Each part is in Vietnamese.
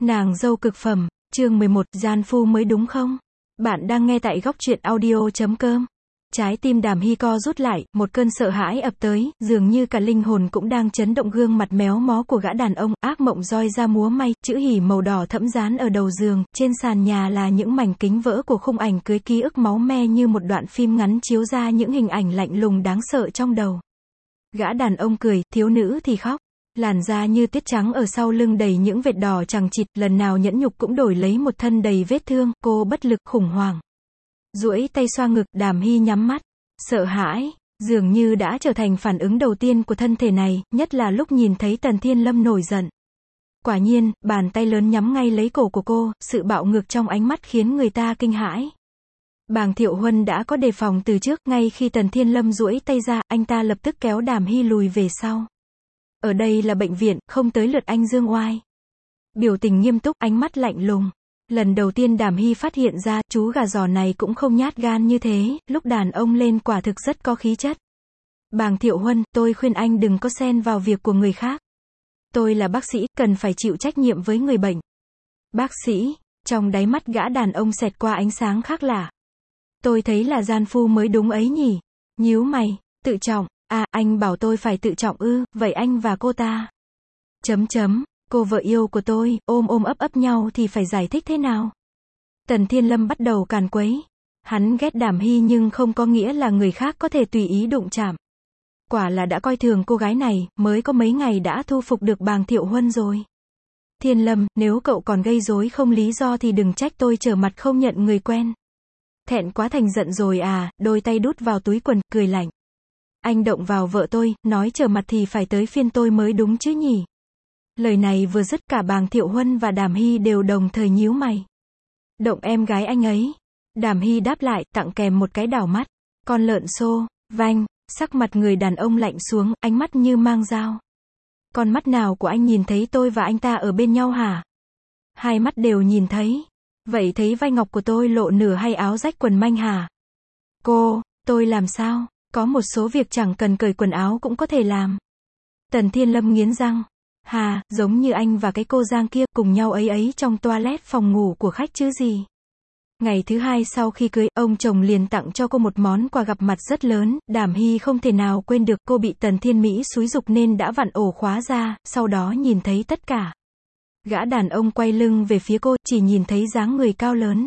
Nàng dâu cực phẩm, chương 11, gian phu mới đúng không? Bạn đang nghe tại góc truyện audio.com. Trái tim Đàm Hy co rút lại, một cơn sợ hãi ập tới, dường như cả linh hồn cũng đang chấn động. Gương mặt méo mó của gã đàn ông, ác mộng roi ra múa may, chữ hỉ màu đỏ thẫm dán ở đầu giường, trên sàn nhà là những mảnh kính vỡ của khung ảnh cưới, ký ức máu me như một đoạn phim ngắn chiếu ra những hình ảnh lạnh lùng đáng sợ trong đầu. Gã đàn ông cười, thiếu nữ thì khóc. Làn da như tuyết trắng ở sau lưng đầy những vệt đỏ chằng chịt, lần nào nhẫn nhục cũng đổi lấy một thân đầy vết thương, cô bất lực khủng hoảng. Duỗi tay xoa ngực, Đàm Hy nhắm mắt. Sợ hãi, dường như đã trở thành phản ứng đầu tiên của thân thể này, nhất là lúc nhìn thấy Tần Thiên Lâm nổi giận. Quả nhiên, bàn tay lớn nhắm ngay lấy cổ của cô, sự bạo ngược trong ánh mắt khiến người ta kinh hãi. Bàng Thiệu Huân đã có đề phòng từ trước, ngay khi Tần Thiên Lâm duỗi tay ra, anh ta lập tức kéo Đàm Hy lùi về sau. Ở đây là bệnh viện, không tới lượt anh dương oai. Biểu tình nghiêm túc, ánh mắt lạnh lùng. Lần đầu tiên Đàm Hy phát hiện ra, chú gà giò này cũng không nhát gan như thế, lúc đàn ông lên quả thực rất có khí chất. Bàng Thiệu Huân, tôi khuyên anh đừng có xen vào việc của người khác. Tôi là bác sĩ, cần phải chịu trách nhiệm với người bệnh. Bác sĩ, trong đáy mắt gã đàn ông xẹt qua ánh sáng khác lạ. Tôi thấy là gian phu mới đúng ấy nhỉ. Nhíu mày, tự trọng. À, anh bảo tôi phải tự trọng ư, vậy anh và cô ta. Cô vợ yêu của tôi, ôm ấp nhau thì phải giải thích thế nào? Tần Thiên Lâm bắt đầu càn quấy. Hắn ghét Đàm Hy nhưng không có nghĩa là người khác có thể tùy ý đụng chạm. Quả là đã coi thường cô gái này, mới có mấy ngày đã thu phục được Bàng Thiệu Huân rồi. Thiên Lâm, nếu cậu còn gây rối không lý do thì đừng trách tôi trở mặt không nhận người quen. Thẹn quá thành giận rồi à, đôi tay đút vào túi quần, cười lạnh. Anh động vào vợ tôi, nói trở mặt thì phải tới phiên tôi mới đúng chứ nhỉ? Lời này vừa dứt, cả Bàng Thiệu Huân và Đàm Hy đều đồng thời nhíu mày. Động em gái anh ấy. Đàm Hy đáp lại, tặng kèm một cái đảo mắt. Con lợn xô, vanh, sắc mặt người đàn ông lạnh xuống, ánh mắt như mang dao. Con mắt nào của anh nhìn thấy tôi và anh ta ở bên nhau hả? Hai mắt đều nhìn thấy. Vậy thấy vai ngọc của tôi lộ nửa hay áo rách quần manh hả? Tôi làm sao? Có một số việc chẳng cần cởi quần áo cũng có thể làm. Tần Thiên Lâm nghiến răng. Hà, giống như anh và cái cô Giang kia, cùng nhau ấy trong toilet phòng ngủ của khách chứ gì. Ngày thứ hai sau khi cưới, ông chồng liền tặng cho cô một món quà gặp mặt rất lớn, Đàm Hy không thể nào quên được. Cô bị Tần Thiên Mỹ xúi giục nên đã vặn ổ khóa ra, sau đó nhìn thấy tất cả. Gã đàn ông quay lưng về phía cô, chỉ nhìn thấy dáng người cao lớn.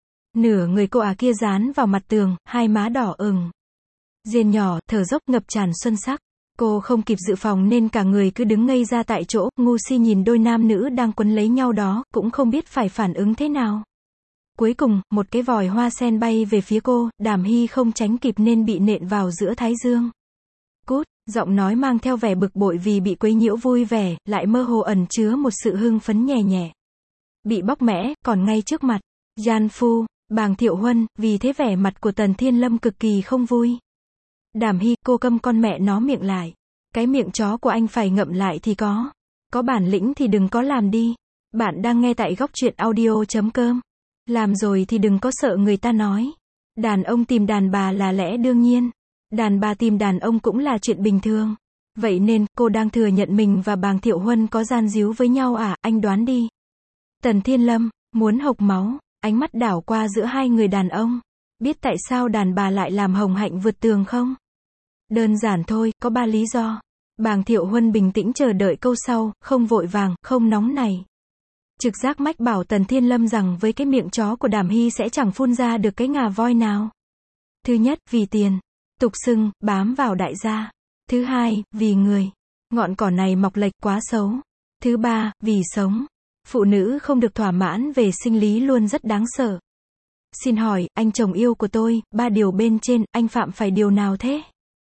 Nửa người cô kia dán vào mặt tường, hai má đỏ ửng. Diên nhỏ, thở dốc ngập tràn xuân sắc. Cô không kịp dự phòng nên cả người cứ đứng ngây ra tại chỗ, ngu si nhìn đôi nam nữ đang quấn lấy nhau đó, cũng không biết phải phản ứng thế nào. Cuối cùng, một cái vòi hoa sen bay về phía cô, Đàm Hy không tránh kịp nên bị nện vào giữa thái dương. Cút, giọng nói mang theo vẻ bực bội vì bị quấy nhiễu vui vẻ, lại mơ hồ ẩn chứa một sự hưng phấn nhẹ nhẹ. Bị bóc mẽ, còn ngay trước mặt. Gian phu, Bàng Thiệu Huân, vì thế vẻ mặt của Tần Thiên Lâm cực kỳ không vui. Đàm Hy, cô câm con mẹ nó miệng lại. Cái miệng chó của anh phải ngậm lại thì có. Có bản lĩnh thì đừng có làm đi. Bạn đang nghe tại góc truyện audio.com. Làm rồi thì đừng có sợ người ta nói. Đàn ông tìm đàn bà là lẽ đương nhiên. Đàn bà tìm đàn ông cũng là chuyện bình thường. Vậy nên, cô đang thừa nhận mình và Bàng Thiệu Huân có gian díu với nhau à, anh đoán đi. Tần Thiên Lâm, muốn hộc máu, ánh mắt đảo qua giữa hai người đàn ông. Biết tại sao đàn bà lại làm hồng hạnh vượt tường không? Đơn giản thôi, có 3 lý do. Bàng Thiệu Huân bình tĩnh chờ đợi câu sau, không vội vàng, không nóng nảy. Trực giác mách bảo Tần Thiên Lâm rằng với cái miệng chó của Đàm Hy sẽ chẳng phun ra được cái ngà voi nào. Thứ nhất, vì tiền. Tục xưng, bám vào đại gia. Thứ hai, vì người. Ngọn cỏ này mọc lệch quá xấu. Thứ ba, vì sống. Phụ nữ không được thỏa mãn về sinh lý luôn rất đáng sợ. Xin hỏi, anh chồng yêu của tôi, 3 điều bên trên, anh phạm phải điều nào thế?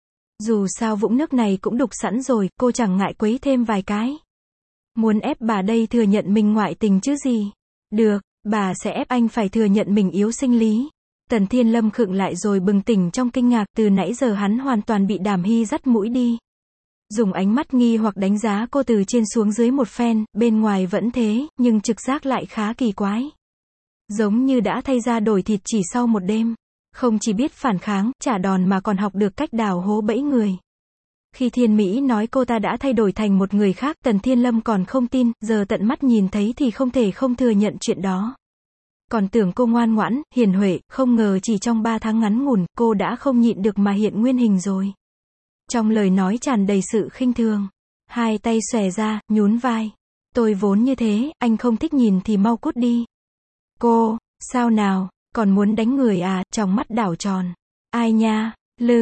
Dù sao vũng nước này cũng đục sẵn rồi, cô chẳng ngại quấy thêm vài cái. Muốn ép bà đây thừa nhận mình ngoại tình chứ gì? Được, bà sẽ ép anh phải thừa nhận mình yếu sinh lý. Tần Thiên Lâm khựng lại rồi bừng tỉnh trong kinh ngạc, từ nãy giờ hắn hoàn toàn bị Đàm Hy dắt mũi đi. Dùng ánh mắt nghi hoặc đánh giá cô từ trên xuống dưới một phen, bên ngoài vẫn thế, nhưng trực giác lại khá kỳ quái. Giống như đã thay da đổi thịt chỉ sau một đêm. Không chỉ biết phản kháng, trả đòn mà còn học được cách đào hố bẫy người. Khi Thiên Mỹ nói cô ta đã thay đổi thành một người khác, Tần Thiên Lâm còn không tin, giờ tận mắt nhìn thấy thì không thể không thừa nhận chuyện đó. Còn tưởng cô ngoan ngoãn, hiền huệ, không ngờ chỉ trong 3 tháng ngắn ngủn, cô đã không nhịn được mà hiện nguyên hình rồi. Trong lời nói tràn đầy sự khinh thường. Hai tay xòe ra, nhún vai. Tôi vốn như thế, anh không thích nhìn thì mau cút đi. Cô, sao nào, còn muốn đánh người à, trong mắt đảo tròn. Ai nha,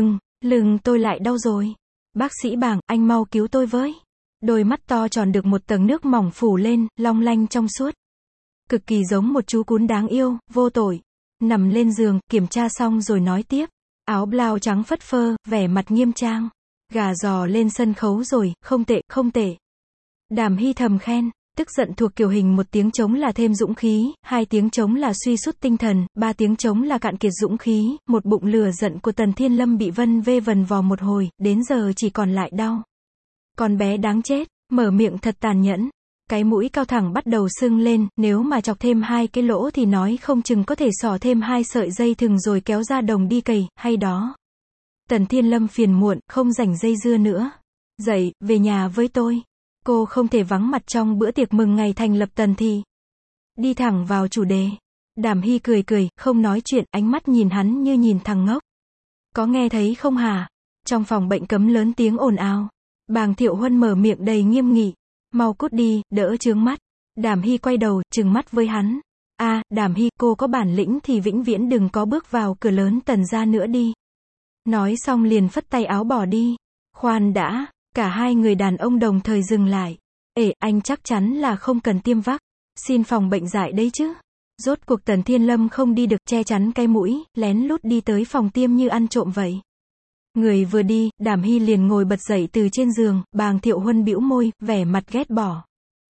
lưng tôi lại đau rồi. Bác sĩ Bàng, anh mau cứu tôi với. Đôi mắt to tròn được một tầng nước mỏng phủ lên, long lanh trong suốt. Cực kỳ giống một chú cún đáng yêu, vô tội. Nằm lên giường, kiểm tra xong rồi nói tiếp. Áo blau trắng phất phơ, vẻ mặt nghiêm trang. Gà giò lên sân khấu rồi, không tệ, không tệ. Đàm Hy thầm khen. Tức giận thuộc kiểu hình, 1 tiếng trống là thêm dũng khí, 2 tiếng trống là suy sút tinh thần, 3 tiếng trống là cạn kiệt dũng khí. Một bụng lửa giận của Tần Thiên Lâm bị vân vê vần vò một hồi, đến giờ chỉ còn lại đau. Con bé đáng chết, mở miệng thật tàn nhẫn. Cái mũi cao thẳng bắt đầu sưng lên, nếu mà chọc thêm 2 cái lỗ thì nói không chừng có thể xỏ thêm 2 sợi dây thừng rồi kéo ra đồng đi cày, hay đó. Tần Thiên Lâm phiền muộn, không rảnh dây dưa nữa. Dậy, về nhà với tôi. Cô không thể vắng mặt trong bữa tiệc mừng ngày thành lập Tần thị. Đi thẳng vào chủ đề. Đàm Hy cười cười, không nói chuyện, ánh mắt nhìn hắn như nhìn thằng ngốc. Có nghe thấy không hả? Trong phòng bệnh cấm lớn tiếng ồn ào. Bàng Thiệu Huân mở miệng đầy nghiêm nghị. Mau cút đi, đỡ chướng mắt. Đàm Hy quay đầu, trừng mắt với hắn. Đàm Hy, cô có bản lĩnh thì vĩnh viễn đừng có bước vào cửa lớn Tần gia nữa đi. Nói xong liền phất tay áo bỏ đi. Khoan đã, cả hai người đàn ông đồng thời dừng lại. Anh chắc chắn là không cần tiêm vắc xin phòng bệnh dại đấy chứ. Rốt cuộc Tần Thiên Lâm không đi được, che chắn cái mũi, lén lút đi tới phòng tiêm như ăn trộm vậy. Người vừa đi, Đàm Hy liền ngồi bật dậy từ trên giường, Bàng Thiệu Huân bĩu môi, vẻ mặt ghét bỏ.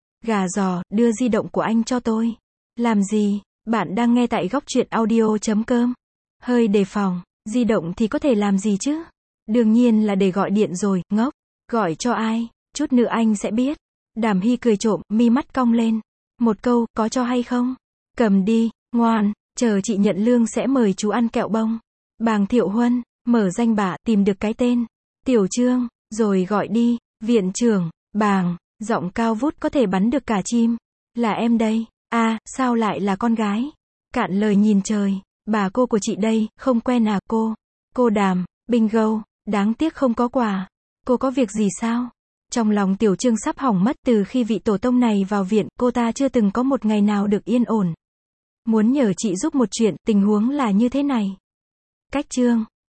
Gà giò, đưa di động của anh cho tôi. Làm gì? Bạn đang nghe tại góc truyện audio.com. Hơi đề phòng, di động thì có thể làm gì chứ? Đương nhiên là để gọi điện rồi, ngốc. Gọi cho ai? Chút nữa anh sẽ biết. Đàm Hy cười trộm, mi mắt cong lên. Một câu, có cho hay không? Cầm đi, ngoan, chờ chị nhận lương sẽ mời chú ăn kẹo bông. Bàng Thiệu Huân, mở danh bạ, tìm được cái tên. Tiểu Trương, rồi gọi đi. Viện trưởng, Bàng, giọng cao vút có thể bắn được cả chim. Là em đây. Sao lại là con gái? Cạn lời nhìn trời. Bà cô của chị đây, không quen à cô? Cô Đàm, bingo, đáng tiếc không có quà. Cô có việc gì sao? Trong lòng Tiểu Trương sắp hỏng mất, từ khi vị tổ tông này vào viện, cô ta chưa từng có một ngày nào được yên ổn. Muốn nhờ chị giúp một chuyện, tình huống là như thế này. Cách Trương.